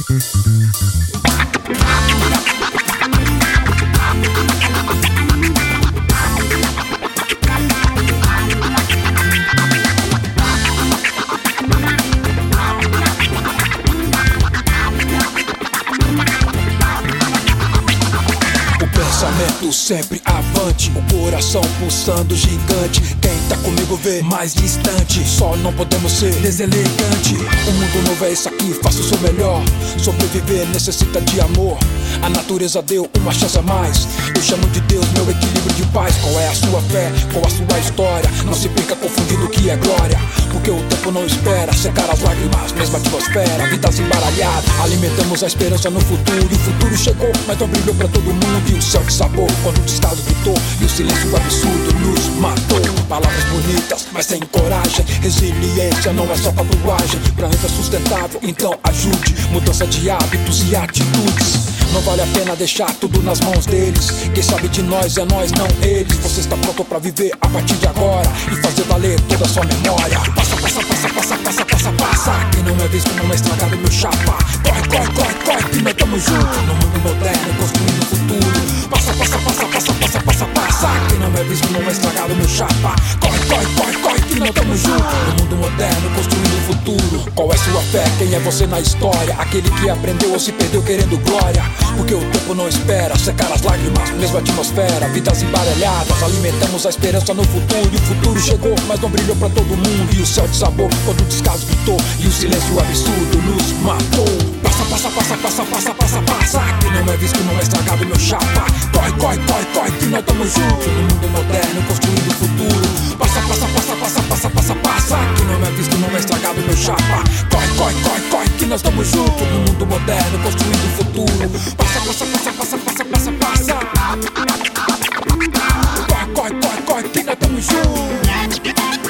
Pensamento sempre avante, o coração pulsando gigante. Quem tá comigo vê mais distante, só não podemos ser deselegante. O mundo novo é isso aqui, faça o seu melhor. Sobreviver necessita de amor. A natureza deu uma chance a mais. Eu chamo de Deus meu equilíbrio de paz. Qual é a sua fé? Qual a sua história? Não se fica confundindo o que é glória, porque o tempo não espera secar as lágrimas, mesma atmosfera, vidas embaralhadas. Alimentamos a esperança no futuro, e o futuro chegou, mas não brilhou pra todo mundo. E o céu de sabor, quando o descaso gritou, e o silêncio absurdo nos matou. Palavras bonitas, mas sem coragem. Resiliência não é só tatuagem. Planeta sustentável, então ajude. Mudança de hábitos e atitudes. Não vale a pena deixar tudo nas mãos deles. Quem sabe de nós é nós, não eles. Você está pronto pra viver a partir de agora e fazer valer toda a sua memória. Passa, passa, passa, passa, passa, passa, passa. Quem não é visto não é estragado, meu chapa. Corre, corre, corre, corre, que nós tamo junto no mundo moderno, construindo o futuro. Passa, passa, passa, passa, passa, passa, passa. Quem não é visto não é estragado, meu chapa. Corre, corre, corre, corre, que nós tamo junto no mundo moderno, construindo o futuro. Qual é sua fé? Quem é você na história? Aquele que aprendeu ou se perdeu querendo glória, porque o tempo não espera secar as lágrimas, mesma atmosfera, vidas embaralhadas. Alimentamos a esperança no futuro, e o futuro chegou, mas não brilhou pra todo mundo. E o céu de sabor, quando o descaso gritou, e o silêncio absurdo nos matou. Passa, passa, passa, passa, passa, passa, passa. Quem não é visto não é estragado, meu chapa. Corre, corre, corre, corre, que nós tamo junto no mundo moderno, construindo o futuro. Passa, passa, passa, passa, passa, passa, passa. Quem não é visto não é estragado, meu chapa. Corre, corre, corre, corre, que nós tamo junto no mundo moderno, construindo o futuro. Passa, passa, passa, passa, passa, passa, passa. Corre, corre, corre, corre, que nós tamo junto.